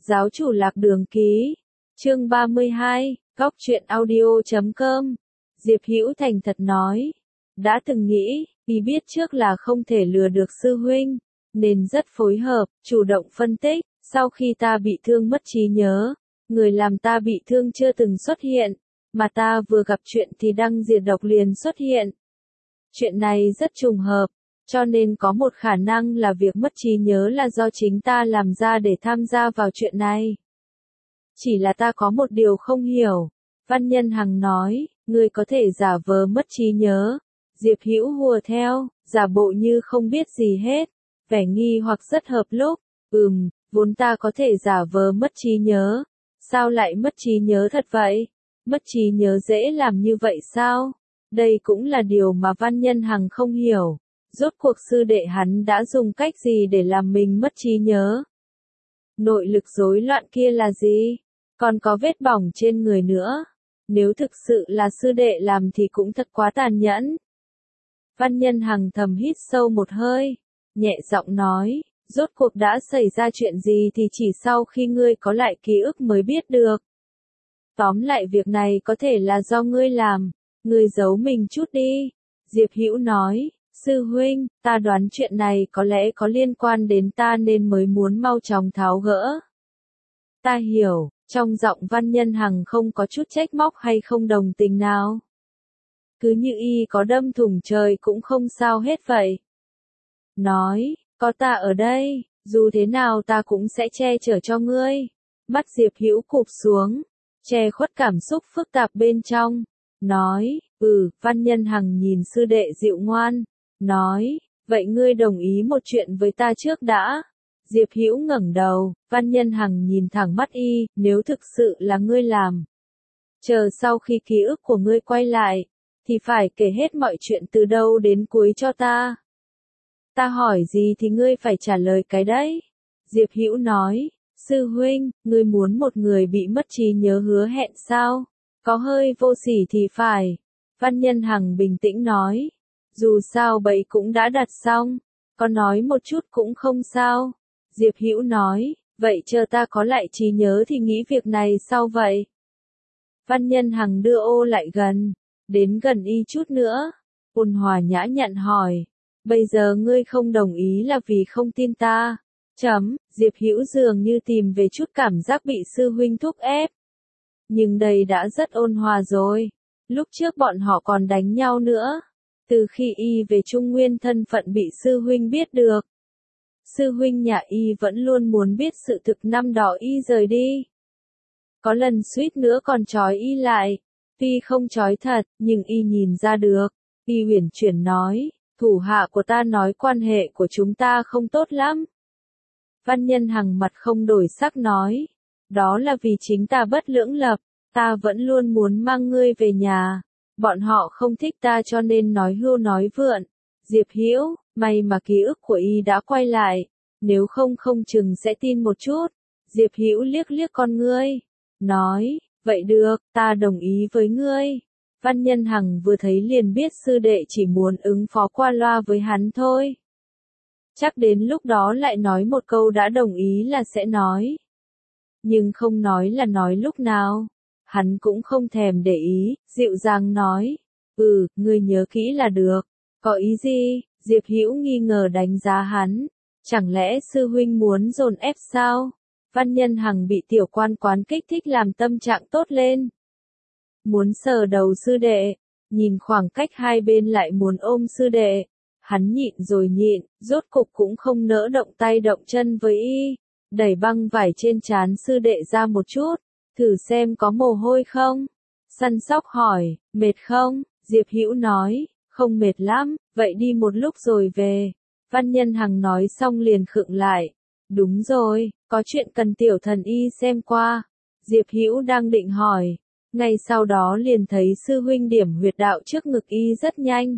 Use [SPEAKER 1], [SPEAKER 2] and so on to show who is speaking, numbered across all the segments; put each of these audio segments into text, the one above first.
[SPEAKER 1] Giáo chủ Lạc Đường ký. Chương 32, Góc truyện audio.com. Diệp Hữu thành thật nói. Đã từng nghĩ, vì biết trước là không thể lừa được sư huynh, nên rất phối hợp, chủ động phân tích, sau khi ta bị thương mất trí nhớ, người làm ta bị thương chưa từng xuất hiện, mà ta vừa gặp chuyện thì đăng diệt độc liền xuất hiện. Chuyện này rất trùng hợp, cho nên có một khả năng là việc mất trí nhớ là do chính ta làm ra để tham gia vào chuyện này. Chỉ là ta có một điều không hiểu. Văn Nhân Hằng nói, ngươi có thể giả vờ mất trí nhớ. Diệp Hữu hùa theo, giả bộ như không biết gì hết, vẻ nghi hoặc rất hợp lúc. Vốn ta có thể giả vờ mất trí nhớ. Sao lại mất trí nhớ thật vậy? Mất trí nhớ dễ làm như vậy sao? Đây cũng là điều mà Văn Nhân Hằng không hiểu. Rốt cuộc sư đệ hắn đã dùng cách gì để làm mình mất trí nhớ? Nội lực rối loạn kia là gì? Còn có vết bỏng trên người nữa. Nếu thực sự là sư đệ làm thì cũng thật quá tàn nhẫn. Văn Nhân Hằng thầm hít sâu một hơi, nhẹ giọng nói, rốt cuộc đã xảy ra chuyện gì thì chỉ sau khi ngươi có lại ký ức mới biết được. Tóm lại việc này có thể là do ngươi làm, ngươi giấu mình chút đi. Diệp Hữu nói, sư huynh, ta đoán chuyện này có lẽ có liên quan đến ta nên mới muốn mau chóng tháo gỡ. Ta hiểu, trong giọng Văn Nhân Hằng không có chút trách móc hay không đồng tình nào. Cứ như y có đâm thủng trời cũng không sao hết vậy. Nói, có ta ở đây, dù thế nào ta cũng sẽ che chở cho ngươi. Mắt Diệp Hữu cụp xuống, che khuất cảm xúc phức tạp bên trong. Nói, Văn Nhân Hằng nhìn sư đệ dịu ngoan. Nói, vậy ngươi đồng ý một chuyện với ta trước đã. Diệp Hữu ngẩng đầu, Văn Nhân Hằng nhìn thẳng mắt y, nếu thực sự là ngươi làm. Chờ sau khi ký ức của ngươi quay lại, thì phải kể hết mọi chuyện từ đầu đến cuối cho ta. Ta hỏi gì thì ngươi phải trả lời cái đấy. Diệp Hữu nói, sư huynh, ngươi muốn một người bị mất trí nhớ hứa hẹn sao? Có hơi vô sỉ thì phải. Văn Nhân Hằng bình tĩnh nói, dù sao bẫy cũng đã đặt xong, có nói một chút cũng không sao. Diệp Hữu nói, vậy chờ ta có lại trí nhớ thì nghĩ việc này sau vậy. Văn Nhân Hằng đưa ô lại gần, đến gần y chút nữa, ôn hòa nhã nhặn hỏi, bây giờ ngươi không đồng ý là vì không tin ta. Diệp Hữu dường như tìm về chút cảm giác bị sư huynh thúc ép. Nhưng đây đã rất ôn hòa rồi, lúc trước bọn họ còn đánh nhau nữa. Từ khi y về Trung Nguyên thân phận bị sư huynh biết được. Sư huynh nhà y vẫn luôn muốn biết sự thực năm đó y rời đi. Có lần suýt nữa còn trói y lại. Tuy không trói thật, nhưng y nhìn ra được. Y uyển chuyển nói, thủ hạ của ta nói quan hệ của chúng ta không tốt lắm. Văn Nhân Hằng mặt không đổi sắc nói, đó là vì chính ta bất lưỡng lập, ta vẫn luôn muốn mang ngươi về nhà. Bọn họ không thích ta cho nên nói hưu nói vượn. Diệp Hữu, may mà ký ức của y đã quay lại, nếu không không chừng sẽ tin một chút. Diệp Hữu liếc liếc con ngươi, nói, vậy được, ta đồng ý với ngươi. Văn Nhân Hằng vừa thấy liền biết sư đệ chỉ muốn ứng phó qua loa với hắn thôi. Chắc đến lúc đó lại nói một câu đã đồng ý là sẽ nói. Nhưng không nói là nói lúc nào. Hắn cũng không thèm để ý, dịu dàng nói, ngươi nhớ kỹ là được. Có ý gì? Diệp Hữu nghi ngờ đánh giá hắn. Chẳng lẽ sư huynh muốn dồn ép sao? Văn Nhân Hằng bị tiểu quan quán kích thích làm tâm trạng tốt lên. Muốn sờ đầu sư đệ, nhìn khoảng cách hai bên lại muốn ôm sư đệ. Hắn nhịn rồi nhịn, rốt cục cũng không nỡ động tay động chân với y. Đẩy băng vải trên trán sư đệ ra một chút. Thử xem có mồ hôi không? Săn sóc hỏi, mệt không? Diệp Hữu nói, không mệt lắm, vậy đi một lúc rồi về. Văn Nhân Hằng nói xong liền khựng lại. Đúng rồi, có chuyện cần tiểu thần y xem qua. Diệp Hữu đang định hỏi. Ngay sau đó liền thấy sư huynh điểm huyệt đạo trước ngực y rất nhanh.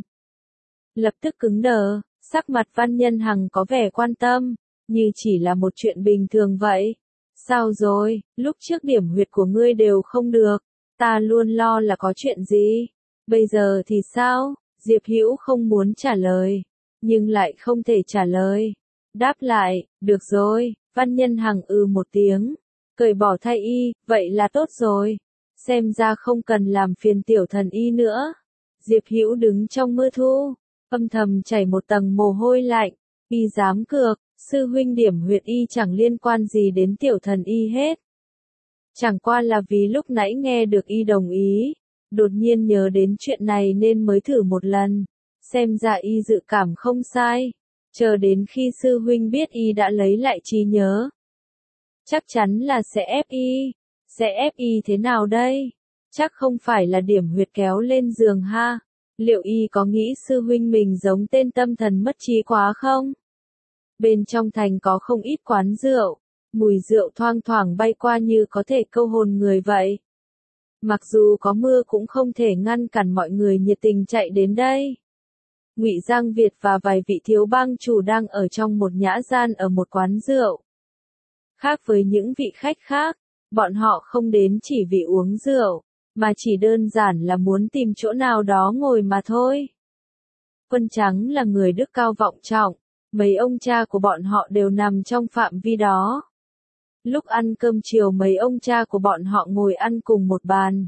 [SPEAKER 1] Lập tức cứng đờ, sắc mặt Văn Nhân Hằng có vẻ quan tâm, như chỉ là một chuyện bình thường vậy. Sao rồi, lúc trước điểm huyệt của ngươi đều không được, ta luôn lo là có chuyện gì. Bây giờ thì sao? Diệp Hữu không muốn trả lời, nhưng lại không thể trả lời. Đáp lại, được rồi, Văn Nhân Hằng một tiếng, cởi bỏ thay y, vậy là tốt rồi. Xem ra không cần làm phiền tiểu thần y nữa. Diệp Hữu đứng trong mưa thu, âm thầm chảy một tầng mồ hôi lạnh. Y dám cược, sư huynh điểm huyệt y chẳng liên quan gì đến tiểu thần y hết. Chẳng qua là vì lúc nãy nghe được y đồng ý, đột nhiên nhớ đến chuyện này nên mới thử một lần. Xem ra y dự cảm không sai. Chờ đến khi sư huynh biết y đã lấy lại trí nhớ, chắc chắn là sẽ ép y. Sẽ ép y thế nào đây? Chắc không phải là điểm huyệt kéo lên giường ha. Liệu y có nghĩ sư huynh mình giống tên tâm thần mất trí quá không? Bên trong thành có không ít quán rượu, mùi rượu thoang thoảng bay qua như có thể câu hồn người vậy. Mặc dù có mưa cũng không thể ngăn cản mọi người nhiệt tình chạy đến đây. Ngụy Giang Việt và vài vị thiếu bang chủ đang ở trong một nhã gian ở một quán rượu. Khác với những vị khách khác, bọn họ không đến chỉ vì uống rượu, mà chỉ đơn giản là muốn tìm chỗ nào đó ngồi mà thôi. Quân Trắng là người đức cao vọng trọng, mấy ông cha của bọn họ đều nằm trong phạm vi đó. Lúc ăn cơm chiều mấy ông cha của bọn họ ngồi ăn cùng một bàn.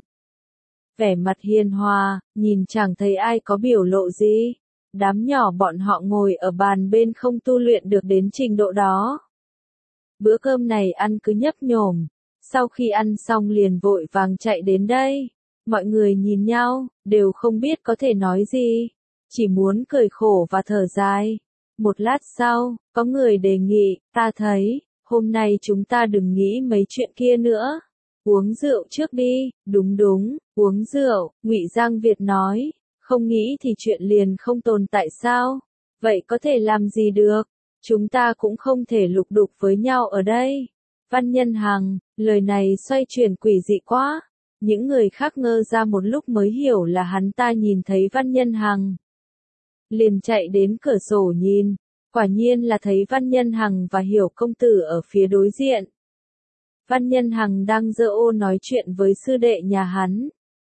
[SPEAKER 1] Vẻ mặt hiền hòa, nhìn chẳng thấy ai có biểu lộ gì. Đám nhỏ bọn họ ngồi ở bàn bên không tu luyện được đến trình độ đó. Bữa cơm này ăn cứ nhấp nhổm, sau khi ăn xong liền vội vàng chạy đến đây. Mọi người nhìn nhau, đều không biết có thể nói gì, chỉ muốn cười khổ và thở dài. Một lát sau, có người đề nghị, ta thấy, hôm nay chúng ta đừng nghĩ mấy chuyện kia nữa. Uống rượu trước đi, đúng, uống rượu, Ngụy Giang Việt nói, không nghĩ thì chuyện liền không tồn tại sao? Vậy có thể làm gì được? Chúng ta cũng không thể lục đục với nhau ở đây. Văn Nhân Hằng, lời này xoay chuyển quỷ dị quá. Những người khác ngơ ra một lúc mới hiểu là hắn ta nhìn thấy Văn Nhân Hằng. Liền chạy đến cửa sổ nhìn, quả nhiên là thấy Văn Nhân Hằng và Hiểu công tử ở phía đối diện. Văn Nhân Hằng đang giơ ô nói chuyện với sư đệ nhà hắn.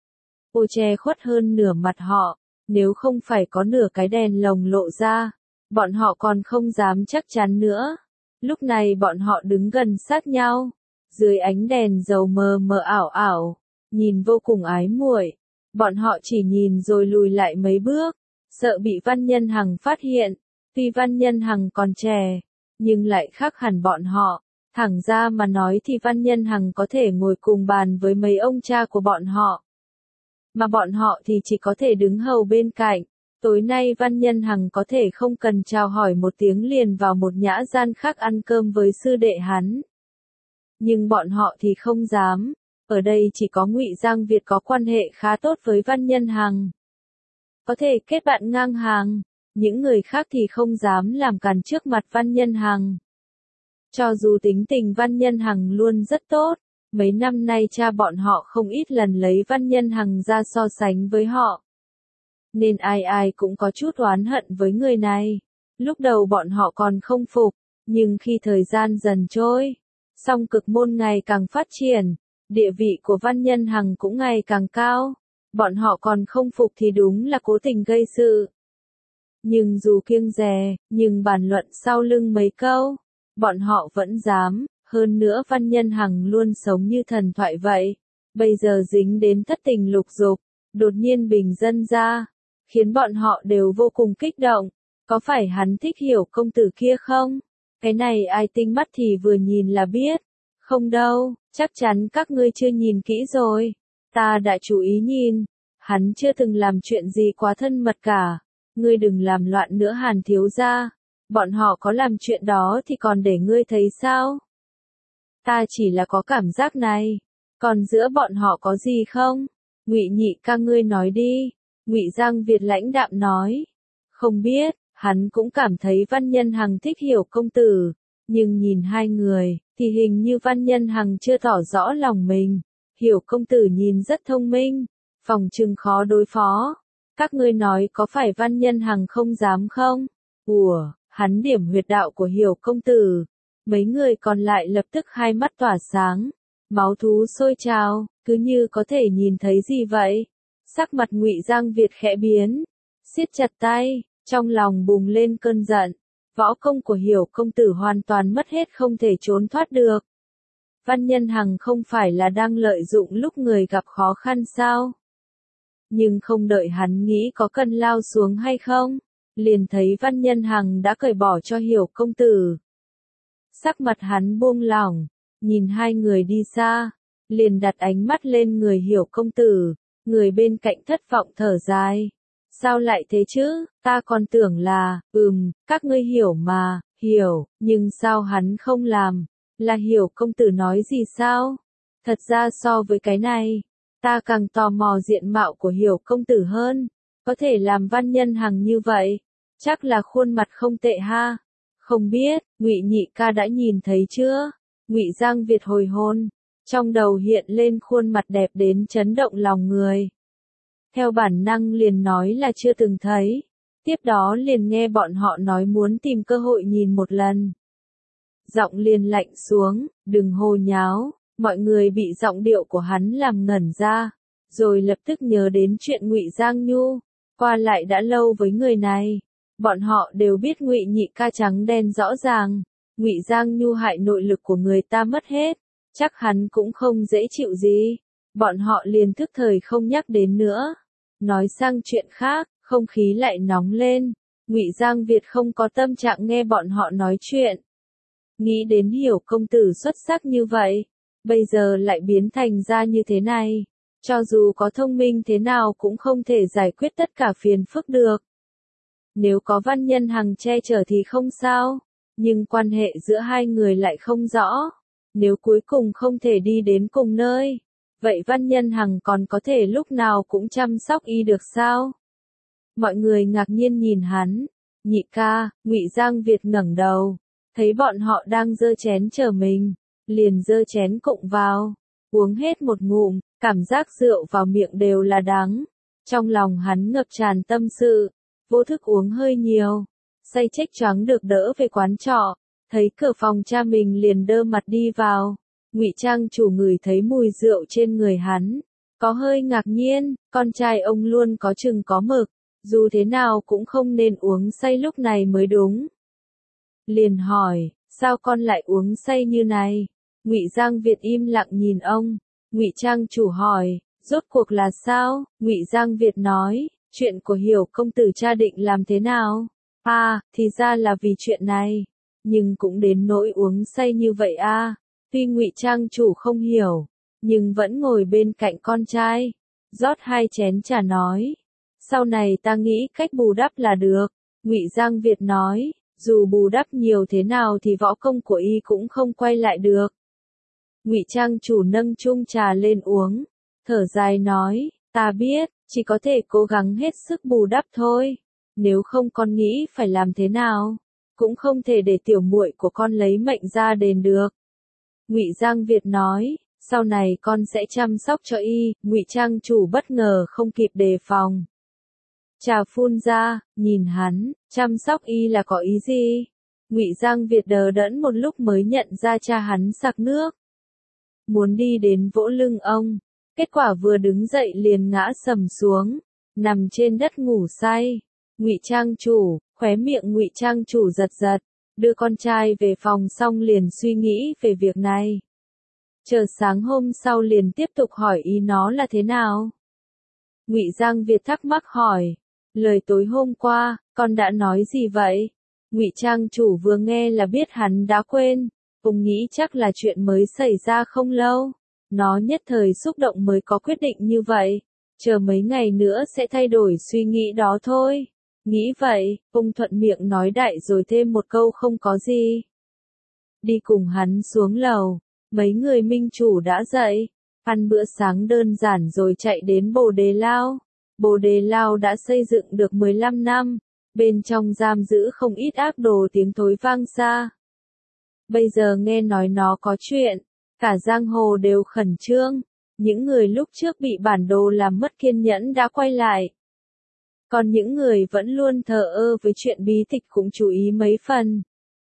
[SPEAKER 1] Ô che khuất hơn nửa mặt họ, nếu không phải có nửa cái đèn lồng lộ ra, bọn họ còn không dám chắc chắn nữa. Lúc này bọn họ đứng gần sát nhau, dưới ánh đèn dầu mờ mờ ảo ảo, nhìn vô cùng ái muội. Bọn họ chỉ nhìn rồi lùi lại mấy bước, sợ bị Văn Nhân Hằng phát hiện. Tuy Văn Nhân Hằng còn trẻ, nhưng lại khác hẳn bọn họ. Thẳng ra mà nói thì Văn Nhân Hằng có thể ngồi cùng bàn với mấy ông cha của bọn họ. Mà bọn họ thì chỉ có thể đứng hầu bên cạnh. Tối nay Văn Nhân Hằng có thể không cần chào hỏi một tiếng liền vào một nhã gian khác ăn cơm với sư đệ hắn. Nhưng bọn họ thì không dám. Ở đây chỉ có Ngụy Giang Việt có quan hệ khá tốt với Văn Nhân Hằng, có thể kết bạn ngang hàng. Những người khác thì không dám làm càn trước mặt Văn Nhân Hằng. Cho dù tính tình Văn Nhân Hằng luôn rất tốt, mấy năm nay cha bọn họ không ít lần lấy Văn Nhân Hằng ra so sánh với họ. Nên ai ai cũng có chút oán hận với người này. Lúc đầu bọn họ còn không phục, nhưng khi thời gian dần trôi, song cực môn ngày càng phát triển, địa vị của Văn Nhân Hằng cũng ngày càng cao. Bọn họ còn không phục thì đúng là cố tình gây sự. Nhưng dù kiêng dè, nhưng bàn luận sau lưng mấy câu, bọn họ vẫn dám. Hơn nữa Văn Nhân Hằng luôn sống như thần thoại vậy. Bây giờ dính đến thất tình lục dục, đột nhiên bình dân ra, khiến bọn họ đều vô cùng kích động. Có phải hắn thích Hiểu công tử kia không? Cái này ai tinh mắt thì vừa nhìn là biết. Không đâu, chắc chắn các ngươi chưa nhìn kỹ rồi. Ta đã chú ý nhìn, hắn chưa từng làm chuyện gì quá thân mật cả. Ngươi đừng làm loạn nữa Hàn thiếu gia. Bọn họ có làm chuyện đó thì còn để ngươi thấy sao? Ta chỉ là có cảm giác này. Còn giữa bọn họ có gì không? Ngụy nhị ca ngươi nói đi. Ngụy Giang Việt lãnh đạm nói. Không biết, hắn cũng cảm thấy Văn Nhân Hằng thích Hiểu công tử. Nhưng nhìn hai người, thì hình như Văn Nhân Hằng chưa tỏ rõ lòng mình. Hiểu công tử nhìn rất thông minh, phòng trừng khó đối phó. Các ngươi nói có phải Văn Nhân Hằng không dám không? Ủa, hắn điểm huyệt đạo của Hiểu công tử. Mấy người còn lại lập tức hai mắt tỏa sáng, máu thú sôi trào, cứ như có thể nhìn thấy gì vậy. Sắc mặt Ngụy Giang Việt khẽ biến, siết chặt tay, trong lòng bùng lên cơn giận. Võ công của Hiểu công tử hoàn toàn mất hết không thể trốn thoát được. Văn Nhân Hằng không phải là đang lợi dụng lúc người gặp khó khăn sao? Nhưng không đợi hắn nghĩ có cần lao xuống hay không, liền thấy Văn Nhân Hằng đã cởi bỏ cho Hiểu công tử. Sắc mặt hắn buông lỏng, nhìn hai người đi xa, liền đặt ánh mắt lên người Hiểu công tử, người bên cạnh thất vọng thở dài. Sao lại thế chứ, ta còn tưởng là, các ngươi hiểu mà, hiểu, nhưng sao hắn không làm, là Hiểu công tử nói gì sao? Thật ra so với cái này, ta càng tò mò diện mạo của Hiểu công tử hơn, có thể làm Văn Nhân Hằng như vậy, chắc là khuôn mặt không tệ ha. Không biết, Ngụy Nhị ca đã nhìn thấy chưa? Ngụy Giang Việt hồi hồn, trong đầu hiện lên khuôn mặt đẹp đến chấn động lòng người. Theo bản năng liền nói là chưa từng thấy, tiếp đó liền nghe bọn họ nói muốn tìm cơ hội nhìn một lần. Giọng liền lạnh xuống, đừng hồ nháo, mọi người bị giọng điệu của hắn làm ngẩn ra, rồi lập tức nhớ đến chuyện Ngụy Giang Nhu, qua lại đã lâu với người này. Bọn họ đều biết Ngụy Nhị ca trắng đen rõ ràng, Ngụy Giang Nhu hại nội lực của người ta mất hết, chắc hắn cũng không dễ chịu gì. Bọn họ liền thức thời không nhắc đến nữa. Nói sang chuyện khác, không khí lại nóng lên. Ngụy Giang Việt không có tâm trạng nghe bọn họ nói chuyện. Nghĩ đến Hiểu công tử xuất sắc như vậy, bây giờ lại biến thành ra như thế này. Cho dù có thông minh thế nào cũng không thể giải quyết tất cả phiền phức được. Nếu có Văn Nhân Hằng che chở thì không sao, nhưng quan hệ giữa hai người lại không rõ. Nếu cuối cùng không thể đi đến cùng nơi, vậy Văn Nhân Hằng còn có thể lúc nào cũng chăm sóc y được sao? Mọi người ngạc nhiên nhìn hắn. Nhị ca, Ngụy Giang Việt ngẩng đầu, thấy bọn họ đang giơ chén chờ mình, liền giơ chén cụng vào, uống hết một ngụm, cảm giác rượu vào miệng đều là đắng. Trong lòng hắn ngập tràn tâm sự, vô thức uống hơi nhiều, say chếch choáng được đỡ về quán trọ, thấy cửa phòng cha mình liền đơ mặt đi vào. Ngụy Trang chủ ngửi thấy mùi rượu trên người hắn, có hơi ngạc nhiên, con trai ông luôn có chừng có mực, dù thế nào cũng không nên uống say lúc này mới đúng. Liền hỏi, sao con lại uống say như này? Ngụy Giang Việt im lặng nhìn ông. Ngụy Trang chủ hỏi, rốt cuộc là sao? Ngụy Giang Việt nói, chuyện của Hiểu công tử cha định làm thế nào? Thì ra là vì chuyện này, nhưng cũng đến nỗi uống say như vậy à? Tuy Ngụy Trang chủ không hiểu, nhưng vẫn ngồi bên cạnh con trai, rót 2 chén trà nói, sau này ta nghĩ cách bù đắp là được. Ngụy Giang Việt nói, dù bù đắp nhiều thế nào thì võ công của y cũng không quay lại được. Ngụy Trang chủ nâng chung trà lên uống, thở dài nói, ta biết, chỉ có thể cố gắng hết sức bù đắp thôi, nếu không con nghĩ phải làm thế nào, cũng không thể để tiểu muội của con lấy mệnh ra đền được. Ngụy Giang Việt nói, sau này con sẽ chăm sóc cho y. Ngụy Trang chủ bất ngờ không kịp đề phòng. Trà phun ra, nhìn hắn, chăm sóc y là có ý gì? Ngụy Giang Việt đờ đẫn một lúc mới nhận ra cha hắn sặc nước. Muốn đi đến vỗ lưng ông, kết quả vừa đứng dậy liền ngã sầm xuống, nằm trên đất ngủ say. Ngụy Trang chủ, khóe miệng Ngụy Trang chủ giật giật, đưa con trai về phòng xong liền suy nghĩ về việc này. Chờ sáng hôm sau liền tiếp tục hỏi ý nó là thế nào. Ngụy Giang Việt thắc mắc hỏi, lời tối hôm qua, con đã nói gì vậy? Ngụy Trang chủ vừa nghe là biết hắn đã quên, ông nghĩ chắc là chuyện mới xảy ra không lâu. Nó nhất thời xúc động mới có quyết định như vậy, chờ mấy ngày nữa sẽ thay đổi suy nghĩ đó thôi. Nghĩ vậy, ông thuận miệng nói đại rồi thêm một câu không có gì. Đi cùng hắn xuống lầu, mấy người minh chủ đã dậy, ăn bữa sáng đơn giản rồi chạy đến Bồ Đề Lao. Bồ Đề Lao đã xây dựng được 15 năm, bên trong giam giữ không ít ác đồ tiếng thối vang xa. Bây giờ nghe nói nó có chuyện, cả giang hồ đều khẩn trương, những người lúc trước bị bản đồ làm mất kiên nhẫn đã quay lại. Còn những người vẫn luôn thờ ơ với chuyện bí tịch cũng chú ý mấy phần.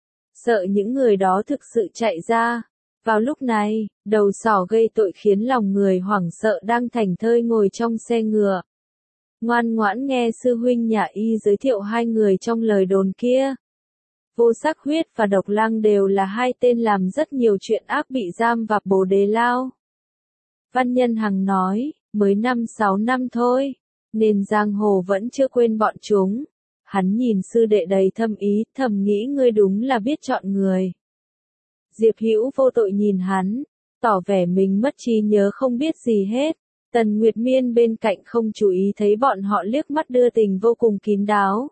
[SPEAKER 1] Sợ những người đó thực sự chạy ra. Vào lúc này, đầu sỏ gây tội khiến lòng người hoảng sợ đang thảnh thơi ngồi trong xe ngựa. Ngoan ngoãn nghe sư huynh nhà y giới thiệu 2 người trong lời đồn kia. Vô Sắc Huyết và Độc Lăng đều là hai tên làm rất nhiều chuyện ác bị giam vào Bồ Đề Lao. Văn Nhân Hằng nói, mới 5-6 năm thôi, nên giang hồ vẫn chưa quên bọn chúng. Hắn nhìn sư đệ đầy thâm ý, thầm nghĩ ngươi đúng là biết chọn người. Diệp Hữu vô tội nhìn hắn, tỏ vẻ mình mất trí nhớ không biết gì hết. Tần Nguyệt Miên bên cạnh không chú ý thấy bọn họ liếc mắt đưa tình vô cùng kín đáo.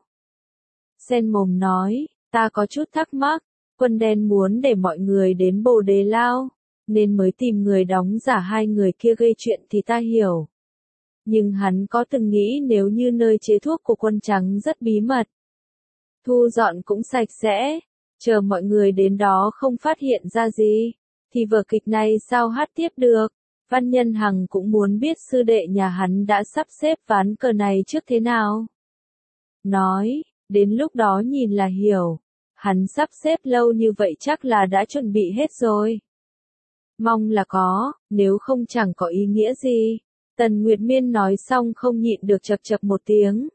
[SPEAKER 1] Sen mồm nói, ta có chút thắc mắc, Quân Đen muốn để mọi người đến Bồ Đề Lao, nên mới tìm người đóng giả hai người kia gây chuyện thì ta hiểu. Nhưng hắn có từng nghĩ nếu như nơi chế thuốc của Quân Trắng rất bí mật, thu dọn cũng sạch sẽ, chờ mọi người đến đó không phát hiện ra gì, thì vở kịch này sao hát tiếp được. Văn Nhân Hằng cũng muốn biết sư đệ nhà hắn đã sắp xếp ván cờ này trước thế nào. Nói, đến lúc đó nhìn là hiểu, hắn sắp xếp lâu như vậy chắc là đã chuẩn bị hết rồi. Mong là có, nếu không chẳng có ý nghĩa gì. Tần Nguyệt Miên nói xong không nhịn được chậc chậc một tiếng.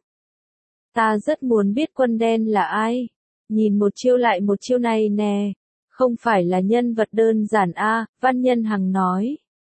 [SPEAKER 1] Ta rất muốn biết Quân Đen là ai. Nhìn một chiêu lại một chiêu này nè. Không phải là nhân vật đơn giản a, Văn Nhân Hằng nói.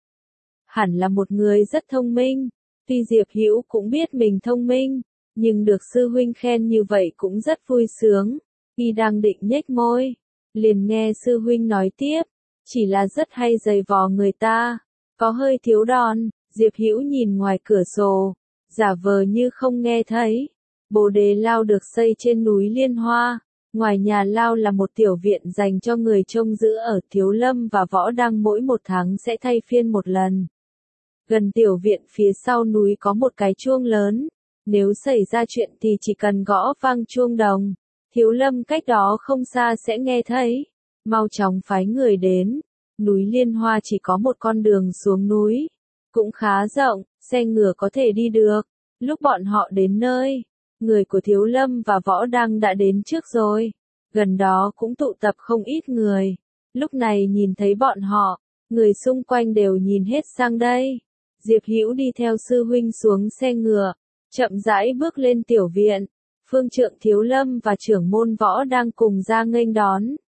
[SPEAKER 1] Hẳn là một người rất thông minh. Tuy Diệp Hữu cũng biết mình thông minh, nhưng được sư huynh khen như vậy cũng rất vui sướng. Y đang định nhếch môi, liền nghe sư huynh nói tiếp, chỉ là rất hay giày vò người ta, có hơi thiếu đòn. Diệp Hữu nhìn ngoài cửa sổ, giả vờ như không nghe thấy. Bồ Đề Lao được xây trên núi Liên Hoa, ngoài nhà lao là một tiểu viện dành cho người trông giữ ở Thiếu Lâm và Võ Đăng mỗi một tháng sẽ thay phiên một lần. Gần tiểu viện phía sau núi có một cái chuông lớn, nếu xảy ra chuyện thì chỉ cần gõ vang chuông đồng, Thiếu Lâm cách đó không xa sẽ nghe thấy. Mau chóng phái người đến. Núi Liên Hoa chỉ có một con đường xuống núi, cũng khá rộng, xe ngựa có thể đi được. Lúc bọn họ đến nơi, người của Thiếu Lâm và Võ Đăng đã đến trước rồi. Gần đó cũng tụ tập không ít người. Lúc này nhìn thấy bọn họ, người xung quanh đều nhìn hết sang đây. Diệp Hữu đi theo sư huynh xuống xe ngựa, chậm rãi bước lên tiểu viện. Phương trượng Thiếu Lâm và trưởng môn Võ đang cùng ra nghênh đón.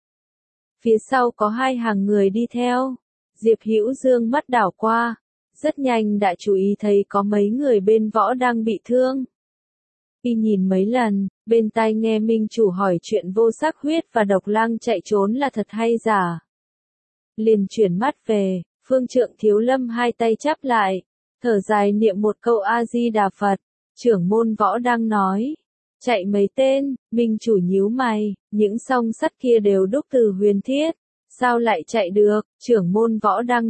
[SPEAKER 1] Phía sau có hai hàng người đi theo. Diệp Hữu dương mắt đảo qua, rất nhanh đã chú ý thấy có mấy người bên Võ đang bị thương. Y nhìn mấy lần, bên tai nghe Minh chủ hỏi chuyện Vô Sắc Huyết và Độc Lăng chạy trốn là thật hay giả. Liền chuyển mắt về, phương trượng Thiếu Lâm hai tay chắp lại, thở dài niệm một câu A-di-đà Phật. Trưởng môn Võ đang nói, chạy mấy tên. Minh chủ nhíu mày, những song sắt kia đều đúc từ huyền thiết, sao lại chạy được? Trưởng môn Võ đang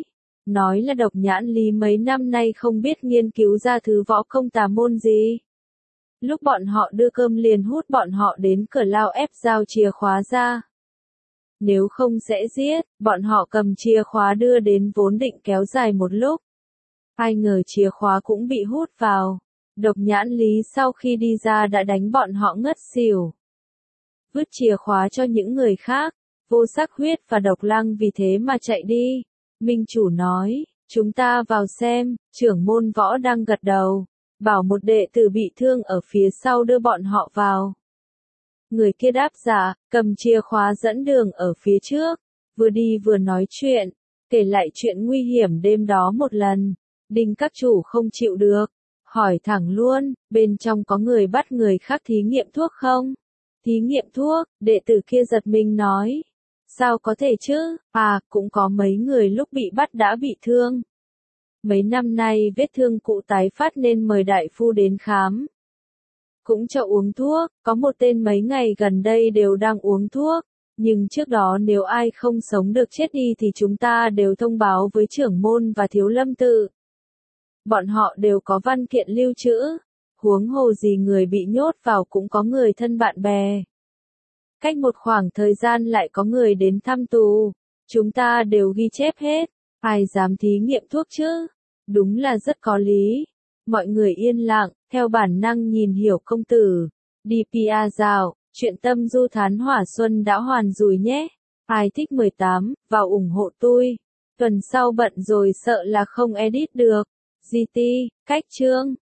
[SPEAKER 1] nói là Độc Nhãn Lý mấy năm nay không biết nghiên cứu ra thứ võ công tà môn gì. Lúc bọn họ đưa cơm liền hút bọn họ đến cửa lao ép giao chìa khóa ra. Nếu không sẽ giết, bọn họ cầm chìa khóa đưa đến vốn định kéo dài một lúc. Ai ngờ chìa khóa cũng bị hút vào. Độc Nhãn Lý sau khi đi ra đã đánh bọn họ ngất xỉu. Vứt chìa khóa cho những người khác. Vô Sắc Huyết và Độc Lăng vì thế mà chạy đi. Minh chủ nói, chúng ta vào xem. Trưởng môn Võ đang gật đầu, bảo một đệ tử bị thương ở phía sau đưa bọn họ vào. Người kia đáp dạ, cầm chìa khóa dẫn đường ở phía trước, vừa đi vừa nói chuyện, kể lại chuyện nguy hiểm đêm đó một lần. Đinh các chủ không chịu được, hỏi thẳng luôn, bên trong có người bắt người khác thí nghiệm thuốc không? Thí nghiệm thuốc, đệ tử kia giật mình nói. Sao có thể chứ, cũng có mấy người lúc bị bắt đã bị thương. Mấy năm nay vết thương cũ tái phát nên mời đại phu đến khám. Cũng cho uống thuốc, có một tên mấy ngày gần đây đều đang uống thuốc, nhưng trước đó nếu ai không sống được chết đi thì chúng ta đều thông báo với trưởng môn và Thiếu Lâm tự. Bọn họ đều có văn kiện lưu trữ, huống hồ gì người bị nhốt vào cũng có người thân bạn bè. Cách một khoảng thời gian lại có người đến thăm tù, chúng ta đều ghi chép hết, ai dám thí nghiệm thuốc chứ? Đúng là rất có lý. Mọi người yên lặng, theo bản năng nhìn Hiểu công tử. Đi Pia Dạo, chuyện tâm du thán hỏa xuân đã hoàn rồi nhé. Ai thích 18, vào ủng hộ tôi. Tuần sau bận rồi sợ là không edit được. GT, cách chương.